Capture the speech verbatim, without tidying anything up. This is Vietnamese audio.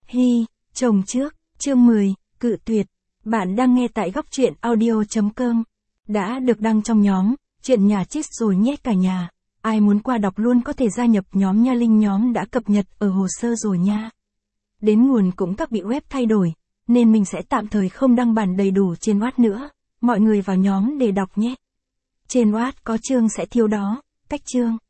Hi, chồng trước, chương mười, cự tuyệt. Bạn đang nghe tại góc truyện audio chấm com. Đã được đăng trong nhóm, chuyện nhà chít rồi nhé cả nhà. Ai muốn qua đọc luôn có thể gia nhập nhóm nha, link nhóm đã cập nhật ở hồ sơ rồi nha. Đến nguồn cũng các bị web thay đổi, nên mình sẽ tạm thời không đăng bản đầy đủ trên Wattpad nữa. Mọi người vào nhóm để đọc nhé. Trên Wattpad có chương sẽ thiếu đó, cách chương.